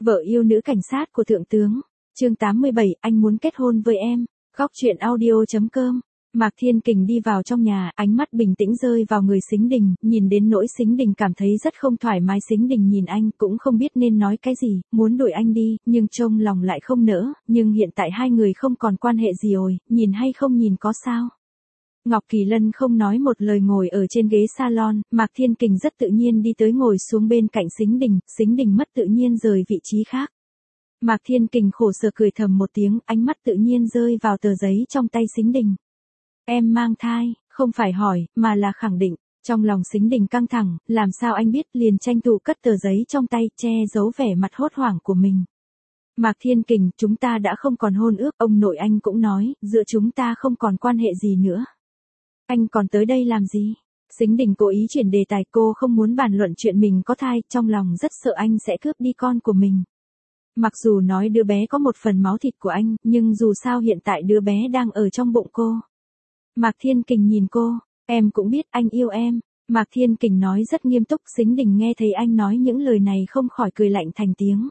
Vợ yêu nữ cảnh sát của thượng tướng. Chương 87, anh muốn kết hôn với em. Góc truyện audio.com. Mạc Thiên Kình đi vào trong nhà, ánh mắt bình tĩnh rơi vào người Sính Đình, nhìn đến nỗi Sính Đình cảm thấy rất không thoải mái. Sính Đình nhìn anh cũng không biết nên nói cái gì, muốn đuổi anh đi, nhưng trong lòng lại không nỡ, nhưng hiện tại hai người không còn quan hệ gì rồi, nhìn hay không nhìn có sao. Ngọc Kỳ Lân không nói một lời ngồi ở trên ghế salon, Mạc Thiên Kình rất tự nhiên đi tới ngồi xuống bên cạnh Sính Đình mất tự nhiên rời vị trí khác. Mạc Thiên Kình khổ sở cười thầm một tiếng, ánh mắt tự nhiên rơi vào tờ giấy trong tay Sính Đình. Em mang thai, không phải hỏi, mà là khẳng định. Trong lòng Sính Đình căng thẳng, làm sao anh biết, liền tranh thủ cất tờ giấy trong tay, che giấu vẻ mặt hốt hoảng của mình. Mạc Thiên Kình, chúng ta đã không còn hôn ước, ông nội anh cũng nói, giữa chúng ta không còn quan hệ gì nữa. Anh còn tới đây làm gì? Sính Đình cố ý chuyển đề tài, cô không muốn bàn luận chuyện mình có thai, trong lòng rất sợ anh sẽ cướp đi con của mình. Mặc dù nói đứa bé có một phần máu thịt của anh, nhưng dù sao hiện tại đứa bé đang ở trong bụng cô. Mạc Thiên Kình nhìn cô, em cũng biết anh yêu em. Mạc Thiên Kình nói rất nghiêm túc. Sính Đình nghe thấy anh nói những lời này không khỏi cười lạnh thành tiếng.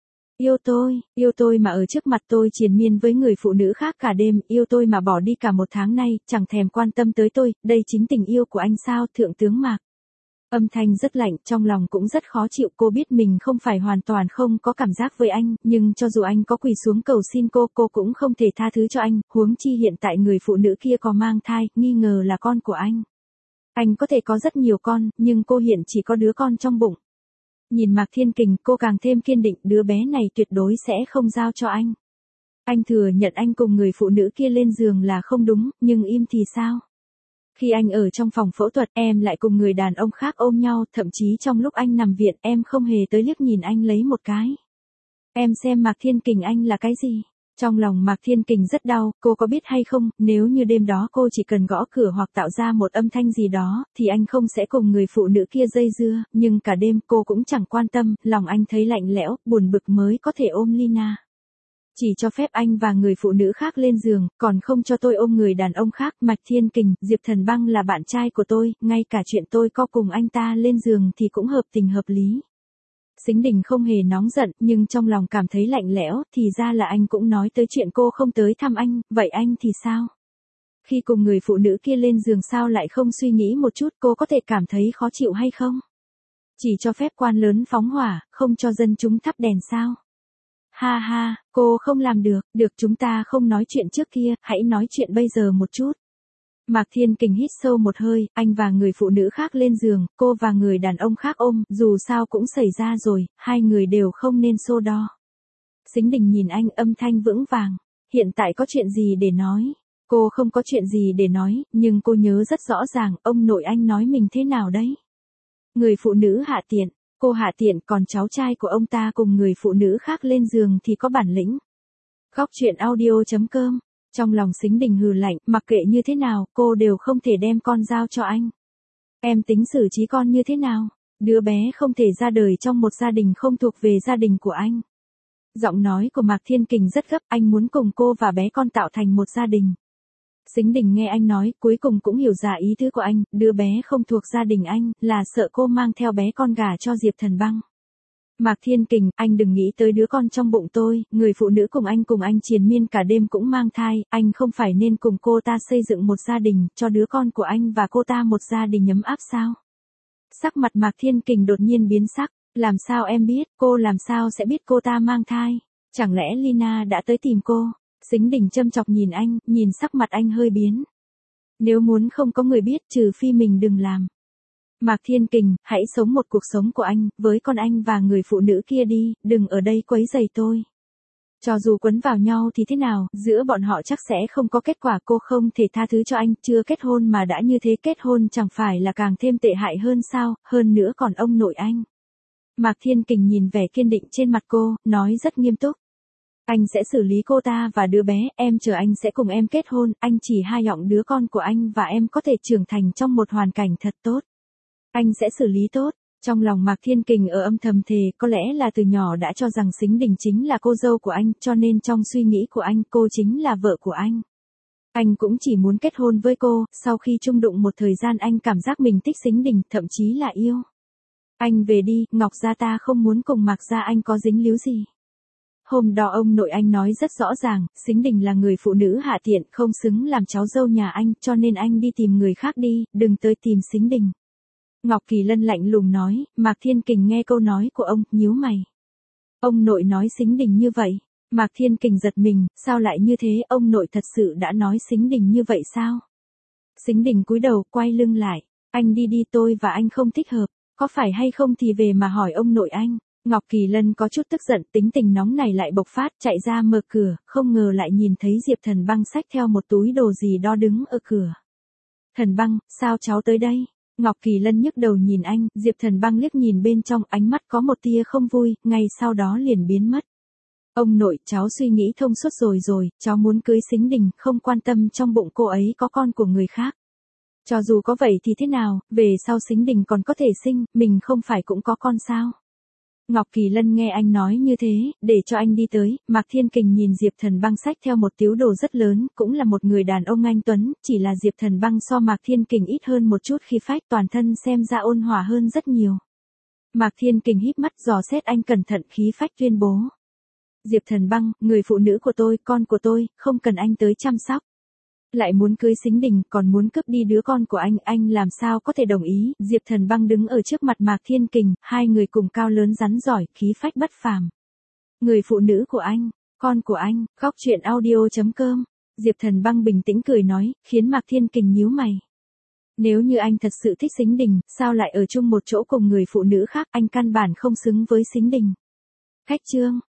Yêu tôi mà ở trước mặt tôi triền miên với người phụ nữ khác cả đêm, yêu tôi mà bỏ đi cả một tháng nay, chẳng thèm quan tâm tới tôi, đây chính tình yêu của anh sao, thượng tướng Mạc. Âm thanh rất lạnh, trong lòng cũng rất khó chịu, cô biết mình không phải hoàn toàn không có cảm giác với anh, nhưng cho dù anh có quỳ xuống cầu xin cô cũng không thể tha thứ cho anh, huống chi hiện tại người phụ nữ kia có mang thai, nghi ngờ là con của anh. Anh có thể có rất nhiều con, nhưng cô hiện chỉ có đứa con trong bụng. Nhìn Mạc Thiên Kình, cô càng thêm kiên định, đứa bé này tuyệt đối sẽ không giao cho anh. Anh thừa nhận anh cùng người phụ nữ kia lên giường là không đúng, nhưng im thì sao? Khi anh ở trong phòng phẫu thuật, em lại cùng người đàn ông khác ôm nhau, thậm chí trong lúc anh nằm viện, em không hề tới liếc nhìn anh lấy một cái. Em xem Mạc Thiên Kình anh là cái gì? Trong lòng Mạc Thiên Kình rất đau, cô có biết hay không, nếu như đêm đó cô chỉ cần gõ cửa hoặc tạo ra một âm thanh gì đó, thì anh không sẽ cùng người phụ nữ kia dây dưa, nhưng cả đêm cô cũng chẳng quan tâm, lòng anh thấy lạnh lẽo, buồn bực mới có thể ôm Lina. Chỉ cho phép anh và người phụ nữ khác lên giường, còn không cho tôi ôm người đàn ông khác. Mạc Thiên Kình, Diệp Thần Băng là bạn trai của tôi, ngay cả chuyện tôi có cùng anh ta lên giường thì cũng hợp tình hợp lý. Sính Đình không hề nóng giận, nhưng trong lòng cảm thấy lạnh lẽo, thì ra là anh cũng nói tới chuyện cô không tới thăm anh, vậy anh thì sao? Khi cùng người phụ nữ kia lên giường sao lại không suy nghĩ một chút, cô có thể cảm thấy khó chịu hay không? Chỉ cho phép quan lớn phóng hỏa, không cho dân chúng thắp đèn sao? Ha ha, cô không làm được, chúng ta không nói chuyện trước kia, hãy nói chuyện bây giờ một chút. Mạc Thiên Kình hít sâu một hơi, anh và người phụ nữ khác lên giường, cô và người đàn ông khác ôm, dù sao cũng xảy ra rồi, hai người đều không nên so đo. Sính Đình nhìn anh, âm thanh vững vàng, hiện tại có chuyện gì để nói? Cô không có chuyện gì để nói, nhưng cô nhớ rất rõ ràng, ông nội anh nói mình thế nào đấy? Người phụ nữ hạ tiện, cô hạ tiện, còn cháu trai của ông ta cùng người phụ nữ khác lên giường thì có bản lĩnh. Góc truyện audio.com. Trong lòng Sính Đình hừ lạnh, mặc kệ như thế nào, cô đều không thể đem con giao cho anh. Em tính xử trí con như thế nào? Đứa bé không thể ra đời trong một gia đình không thuộc về gia đình của anh. Giọng nói của Mạc Thiên Kình rất gấp, anh muốn cùng cô và bé con tạo thành một gia đình. Sính Đình nghe anh nói, cuối cùng cũng hiểu ra ý tứ của anh, đứa bé không thuộc gia đình anh, là sợ cô mang theo bé con gả cho Diệp Thần Băng. Mạc Thiên Kình, anh đừng nghĩ tới đứa con trong bụng tôi, người phụ nữ cùng anh triền miên cả đêm cũng mang thai, anh không phải nên cùng cô ta xây dựng một gia đình, cho đứa con của anh và cô ta một gia đình ấm áp sao? Sắc mặt Mạc Thiên Kình đột nhiên biến sắc, làm sao em biết, cô làm sao sẽ biết cô ta mang thai? Chẳng lẽ Lina đã tới tìm cô? Sính Đình châm chọc nhìn anh, nhìn sắc mặt anh hơi biến. Nếu muốn không có người biết, trừ phi mình đừng làm. Mạc Thiên Kình, hãy sống một cuộc sống của anh, với con anh và người phụ nữ kia đi, đừng ở đây quấy rầy tôi. Cho dù quấn vào nhau thì thế nào, giữa bọn họ chắc sẽ không có kết quả, cô không thể tha thứ cho anh, chưa kết hôn mà đã như thế, kết hôn chẳng phải là càng thêm tệ hại hơn sao, hơn nữa còn ông nội anh. Mạc Thiên Kình nhìn vẻ kiên định trên mặt cô, nói rất nghiêm túc. Anh sẽ xử lý cô ta và đứa bé, em chờ anh sẽ cùng em kết hôn, anh chỉ hy vọng đứa con của anh và em có thể trưởng thành trong một hoàn cảnh thật tốt. Anh sẽ xử lý tốt. Trong lòng Mạc Thiên Kình ở âm thầm thề, có lẽ là từ nhỏ đã cho rằng Sính Đình chính là cô dâu của anh, cho nên trong suy nghĩ của anh, cô chính là vợ của anh. Anh cũng chỉ muốn kết hôn với cô, sau khi chung đụng một thời gian anh cảm giác mình thích Sính Đình, thậm chí là yêu. Anh về đi, Ngọc gia ta không muốn cùng Mạc gia anh có dính líu gì. Hôm đó ông nội anh nói rất rõ ràng, Sính Đình là người phụ nữ hạ tiện, không xứng làm cháu dâu nhà anh, cho nên anh đi tìm người khác đi, đừng tới tìm Sính Đình. Ngọc Kỳ Lân lạnh lùng nói, Mạc Thiên Kình nghe câu nói của ông, nhíu mày. Ông nội nói Sính Đình như vậy. Mạc Thiên Kình giật mình, sao lại như thế, ông nội thật sự đã nói Sính Đình như vậy sao? Sính Đình cúi đầu, quay lưng lại, anh đi đi, tôi và anh không thích hợp, có phải hay không thì về mà hỏi ông nội anh. Ngọc Kỳ Lân có chút tức giận, tính tình nóng này lại bộc phát, chạy ra mở cửa, không ngờ lại nhìn thấy Diệp Thần Băng xách theo một túi đồ gì đó đứng ở cửa. Thần Băng, sao cháu tới đây? Ngọc Kỳ Lân nhức đầu nhìn anh, Diệp Thần Băng liếc nhìn bên trong, ánh mắt có một tia không vui, ngay sau đó liền biến mất. Ông nội, cháu suy nghĩ thông suốt rồi, cháu muốn cưới Sính Đình, không quan tâm trong bụng cô ấy có con của người khác. Cho dù có vậy thì thế nào, về sau Sính Đình còn có thể sinh, mình không phải cũng có con sao? Ngọc Kỳ Lân nghe anh nói như thế, để cho anh đi tới, Mạc Thiên Kình nhìn Diệp Thần Băng xách theo một tíu đồ rất lớn, cũng là một người đàn ông anh tuấn, chỉ là Diệp Thần Băng so Mạc Thiên Kình ít hơn một chút khí phách, toàn thân xem ra ôn hòa hơn rất nhiều. Mạc Thiên Kình híp mắt dò xét anh cẩn thận, khí phách tuyên bố. Diệp Thần Băng, người phụ nữ của tôi, con của tôi, không cần anh tới chăm sóc. Lại muốn cưới Sính Đình, còn muốn cướp đi đứa con của anh làm sao có thể đồng ý. Diệp Thần Băng đứng ở trước mặt Mạc Thiên Kình, hai người cùng cao lớn rắn giỏi, khí phách bất phàm. Người phụ nữ của anh, con của anh, góc truyện audio.com. Diệp Thần Băng bình tĩnh cười nói, khiến Mạc Thiên Kình nhíu mày. Nếu như anh thật sự thích Sính Đình, sao lại ở chung một chỗ cùng người phụ nữ khác, anh căn bản không xứng với Sính Đình. Khách chương.